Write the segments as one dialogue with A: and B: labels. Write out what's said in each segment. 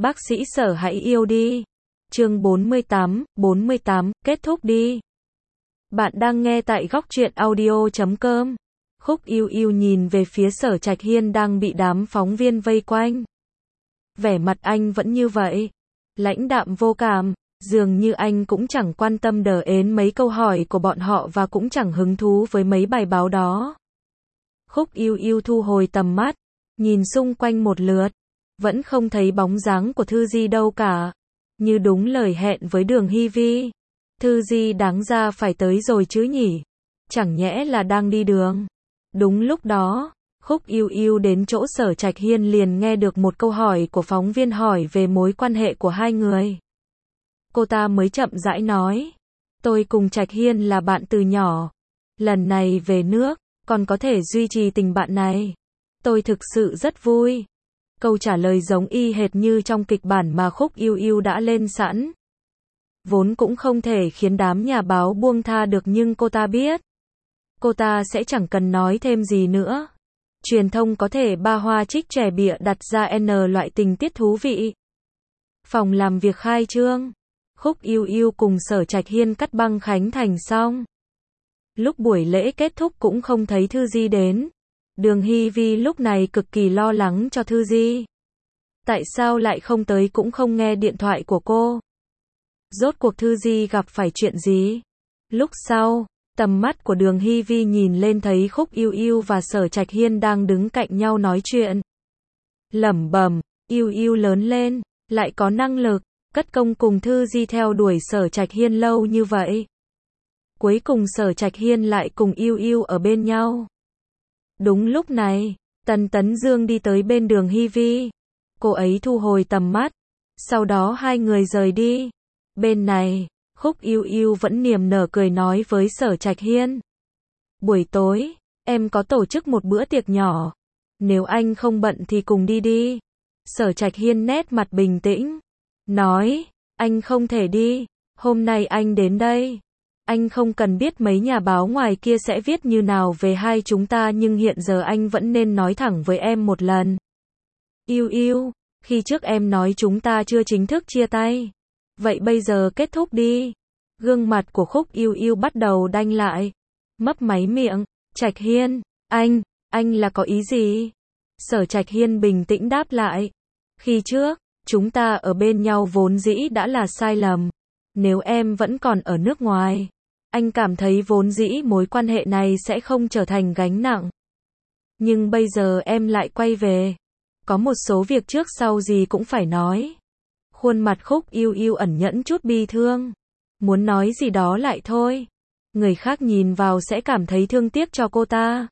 A: Bác sĩ Sở hãy yêu đi. Chương 48, kết thúc đi. Bạn đang nghe tại góc truyện audio.com. Khúc Yêu Yêu nhìn về phía Sở Trạch Hiên đang bị đám phóng viên vây quanh. Vẻ mặt anh vẫn như vậy, lãnh đạm vô cảm, dường như anh cũng chẳng quan tâm đờ ến mấy câu hỏi của bọn họ và cũng chẳng hứng thú với mấy bài báo đó. Khúc Yêu Yêu thu hồi tầm mắt, nhìn xung quanh một lượt, vẫn không thấy bóng dáng của Thư Di đâu cả. Như đúng lời hẹn với Đường Hy Vi, Thư Di đáng ra phải tới rồi chứ nhỉ? Chẳng nhẽ là đang đi đường? Đúng lúc đó, Khúc Yêu Yêu đến chỗ Sở Trạch Hiên liền nghe được một câu hỏi của phóng viên hỏi về mối quan hệ của hai người. Cô ta mới chậm rãi nói, tôi cùng Trạch Hiên là bạn từ nhỏ. Lần này về nước, còn có thể duy trì tình bạn này. Tôi thực sự rất vui. Câu trả lời giống y hệt như trong kịch bản mà Khúc Yêu Yêu đã lên sẵn. Vốn cũng không thể khiến đám nhà báo buông tha được nhưng cô ta biết. Cô ta sẽ chẳng cần nói thêm gì nữa. Truyền thông có thể ba hoa trích trẻ bịa đặt ra N loại tình tiết thú vị. Phòng làm việc khai trương. Khúc Yêu Yêu cùng Sở Trạch Hiên cắt băng khánh thành xong. Lúc buổi lễ kết thúc cũng không thấy Thư Di đến. Đường Hy Vi lúc này cực kỳ lo lắng cho Thư Di. Tại sao lại không tới cũng không nghe điện thoại của cô? Rốt cuộc Thư Di gặp phải chuyện gì? Lúc sau, tầm mắt của Đường Hy Vi nhìn lên thấy Khúc Yêu Yêu và Sở Trạch Hiên đang đứng cạnh nhau nói chuyện. Lẩm bẩm, Yêu Yêu lớn lên, lại có năng lực, cất công cùng Thư Di theo đuổi Sở Trạch Hiên lâu như vậy. Cuối cùng Sở Trạch Hiên lại cùng Yêu Yêu ở bên nhau. Đúng lúc này, Tần Tấn Dương đi tới bên Đường Hy Vi. Cô ấy thu hồi tầm mắt. Sau đó hai người rời đi. Bên này, Khúc Yêu Yêu vẫn niềm nở cười nói với Sở Trạch Hiên. Buổi tối, em có tổ chức một bữa tiệc nhỏ. Nếu anh không bận thì cùng đi đi. Sở Trạch Hiên nét mặt bình tĩnh. Nói, anh không thể đi. Hôm nay anh đến đây. Anh không cần biết mấy nhà báo ngoài kia sẽ viết như nào về hai chúng ta nhưng hiện giờ anh vẫn nên nói thẳng với em một lần. Yêu Yêu, khi trước em nói chúng ta chưa chính thức chia tay. Vậy bây giờ kết thúc đi. Gương mặt của Khúc Yêu Yêu bắt đầu đanh lại. Mấp máy miệng, Trạch Hiên, anh là có ý gì? Sở Trạch Hiên bình tĩnh đáp lại. Khi trước, chúng ta ở bên nhau vốn dĩ đã là sai lầm. Nếu em vẫn còn ở nước ngoài, anh cảm thấy vốn dĩ mối quan hệ này sẽ không trở thành gánh nặng. Nhưng bây giờ em lại quay về. Có một số việc trước sau gì cũng phải nói. Khuôn mặt Khúc Yêu Yêu ẩn nhẫn chút bi thương. Muốn nói gì đó lại thôi. Người khác nhìn vào sẽ cảm thấy thương tiếc cho cô ta.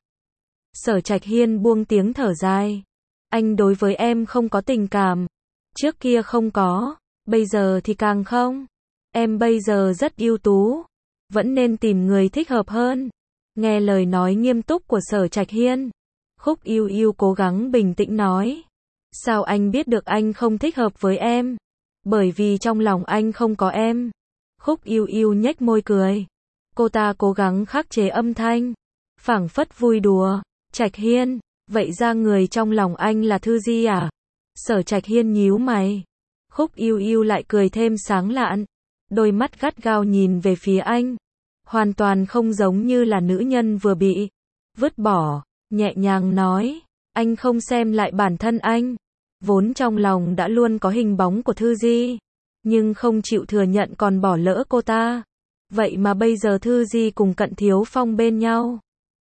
A: Sở Trạch Hiên buông tiếng thở dài. Anh đối với em không có tình cảm. Trước kia không có, bây giờ thì càng không. Em bây giờ rất ưu tú. Vẫn nên tìm người thích hợp hơn. Nghe lời nói nghiêm túc của Sở Trạch Hiên. Khúc Yêu Yêu cố gắng bình tĩnh nói. Sao anh biết được anh không thích hợp với em? Bởi vì trong lòng anh không có em. Khúc Yêu Yêu nhếch môi cười. Cô ta cố gắng khắc chế âm thanh. Phảng phất vui đùa. Trạch Hiên, vậy ra người trong lòng anh là Thư Di à? Sở Trạch Hiên nhíu mày. Khúc Yêu Yêu lại cười thêm sáng lạn. Đôi mắt gắt gao nhìn về phía anh. Hoàn toàn không giống như là nữ nhân vừa bị vứt bỏ. Nhẹ nhàng nói. Anh không xem lại bản thân anh. Vốn trong lòng đã luôn có hình bóng của Thư Di. Nhưng không chịu thừa nhận còn bỏ lỡ cô ta. Vậy mà bây giờ Thư Di cùng Cận Thiếu Phong bên nhau.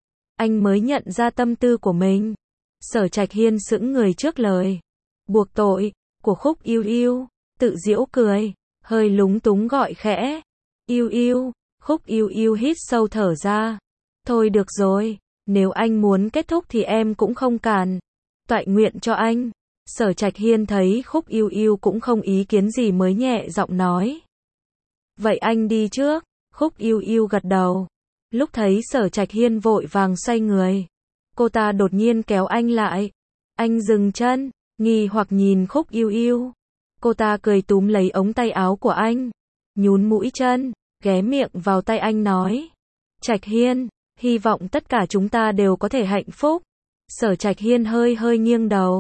A: Anh mới nhận ra tâm tư của mình. Sở Trạch Hiên sững người trước lời buộc tội của Khúc Yêu Yêu. Tự giễu cười. Hơi lúng túng gọi khẽ. Yêu Yêu. Khúc Yêu Yêu hít sâu thở ra. Thôi được rồi. Nếu anh muốn kết thúc thì em cũng không cản. Toại nguyện cho anh. Sở Trạch Hiên thấy Khúc Yêu Yêu cũng không ý kiến gì mới nhẹ giọng nói. Vậy anh đi trước. Khúc Yêu Yêu gật đầu. Lúc thấy Sở Trạch Hiên vội vàng xoay người. Cô ta đột nhiên kéo anh lại. Anh dừng chân. Nghi hoặc nhìn Khúc Yêu Yêu. Cô ta cười túm lấy ống tay áo của anh. Nhún mũi chân. Ghé miệng vào tay anh nói. Trạch Hiên, hy vọng tất cả chúng ta đều có thể hạnh phúc. Sở Trạch Hiên hơi nghiêng đầu.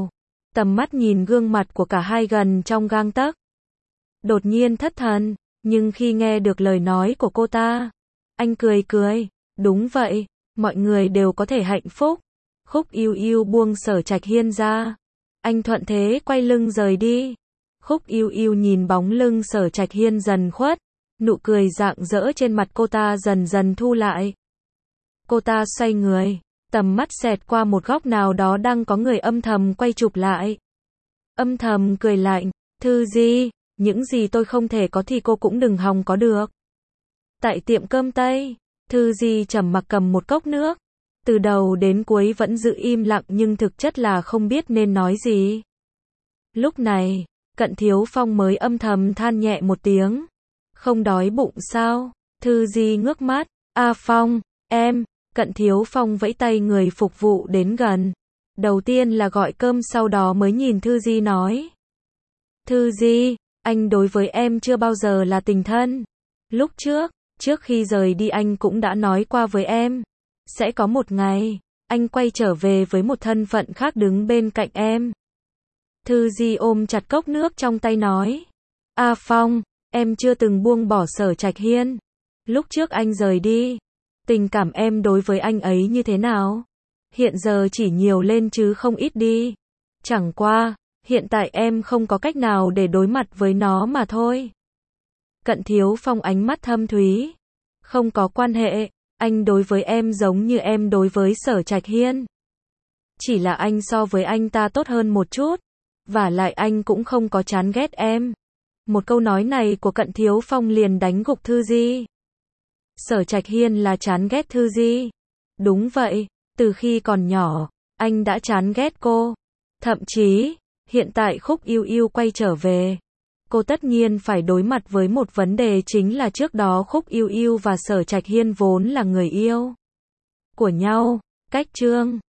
A: tầm mắt nhìn gương mặt của cả hai gần trong gang tấc. Đột nhiên thất thần, nhưng khi nghe được lời nói của cô ta, anh cười cười, đúng vậy, mọi người đều có thể hạnh phúc. Khúc Yêu Yêu buông Sở Trạch Hiên ra, anh thuận thế quay lưng rời đi. Khúc Yêu Yêu nhìn bóng lưng Sở Trạch Hiên dần khuất, nụ cười rạng rỡ trên mặt cô ta dần dần thu lại. Cô ta xoay người, tầm mắt xẹt qua một góc nào đó đang có người âm thầm quay chụp lại. Âm thầm cười lạnh, Thư Di, những gì tôi không thể có thì cô cũng đừng hòng có được. Tại tiệm cơm Tây, Thư Di trầm mặc cầm một cốc nước, từ đầu đến cuối vẫn giữ im lặng nhưng thực chất là không biết nên nói gì. Lúc này, Cận Thiếu Phong mới âm thầm than nhẹ một tiếng. Không đói bụng sao? Thư Di ngước mắt, A Phong, em. Cận Thiếu Phong vẫy tay người phục vụ đến gần. Đầu tiên là gọi cơm sau đó mới nhìn Thư Di nói. Thư Di, anh đối với em chưa bao giờ là tình thân. Lúc trước khi rời đi anh cũng đã nói qua với em. Sẽ có một ngày, anh quay trở về với một thân phận khác đứng bên cạnh em. Thư Di ôm chặt cốc nước trong tay nói. A Phong, em chưa từng buông bỏ Sở Trạch Hiên. Lúc trước anh rời đi, tình cảm em đối với anh ấy như thế nào? Hiện giờ chỉ nhiều lên chứ không ít đi. Chẳng qua, hiện tại em không có cách nào để đối mặt với nó mà thôi. Cận Thiếu Phong ánh mắt thâm thúy. Không có quan hệ, anh đối với em giống như em đối với Sở Trạch Hiên. Chỉ là anh so với anh ta tốt hơn một chút. Vả lại anh cũng không có chán ghét em. Một câu nói này của Cận Thiếu Phong liền đánh gục Thư Di. Sở Trạch Hiên là chán ghét Thư Di. Đúng vậy, từ khi còn nhỏ, anh đã chán ghét cô. Thậm chí, hiện tại Khúc Yêu Yêu quay trở về. Cô tất nhiên phải đối mặt với một vấn đề chính là trước đó Khúc Yêu Yêu và Sở Trạch Hiên vốn là người yêu của nhau. Cách chương